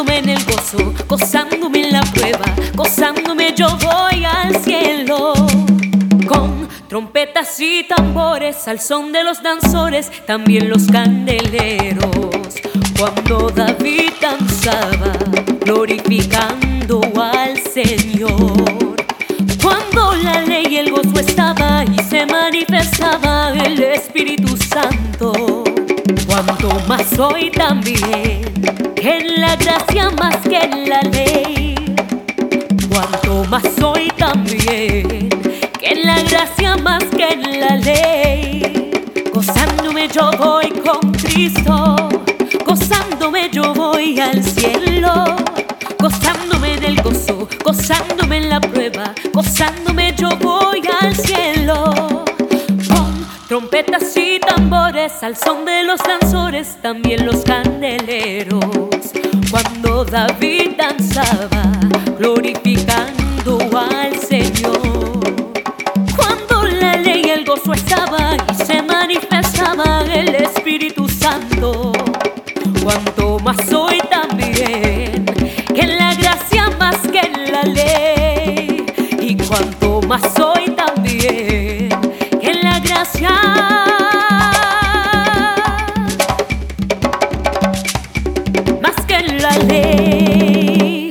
gozándome en el gozo, gozándome en la prueba, gozándome yo voy al cielo. Con trompetas y tambores, al son de los danzores, también los candeleros. Cuando David danzaba, glorificando al Señor. Cuando la ley y el gozo estaba y se manifestaba el Espíritu Santo. Cuanto más hoy también, que en la gracia más que en la ley. Cuanto más hoy también, que en la gracia más que en la ley. Gozándome yo voy con Cristo, gozándome yo voy al cielo. Gozándome del gozo, gozándome en la prueba, gozándome yo voy al cielo. Con trompetas y tambores, al son de los danzores, también los candeleros. Cuando David danzaba, glorificando al Señor. Cuando la ley y el gozo estaba y se manifestaba el Espíritu Santo. Cuanto más hoy también, que en la gracia más que en la ley. Y cuanto más hoy también, que en la gracia más que en la ley.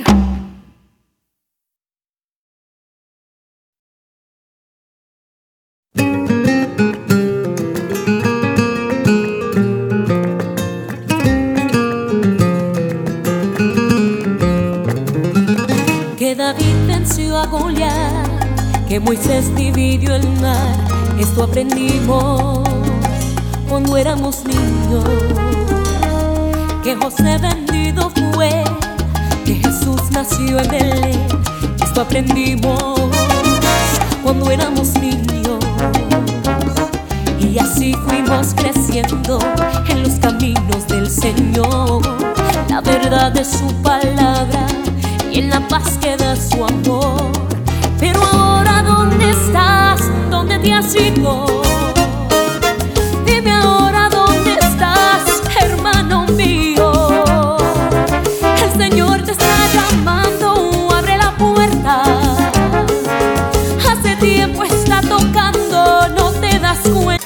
Que David venció a Goliat, que Moisés dividió el mar. Esto aprendimos cuando éramos niños. Que José vendido fue, que Jesús nació en Belén. Esto aprendimos cuando éramos niños. Y así fuimos creciendo en los caminos del Señor. La verdad de su palabra y en la paz que da su amor. Pero ahora, ¿dónde estás? ¿Dónde te has ido? Dime ahora, ¿dónde estás, hermano mío? El Señor te está llamando, abre la puerta. Hace tiempo está tocando, no te das cuenta.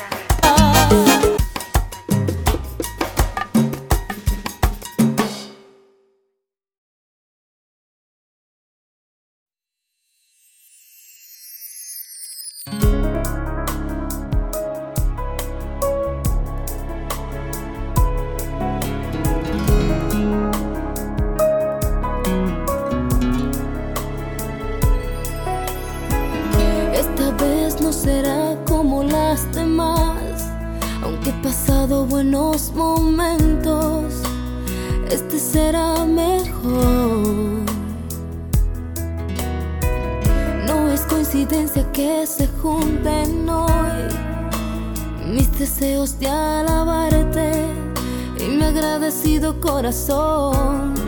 Será como las demás, aunque he pasado buenos momentos, este será mejor. No es coincidencia que se junten hoy mis deseos de alabarte y mi agradecido corazón.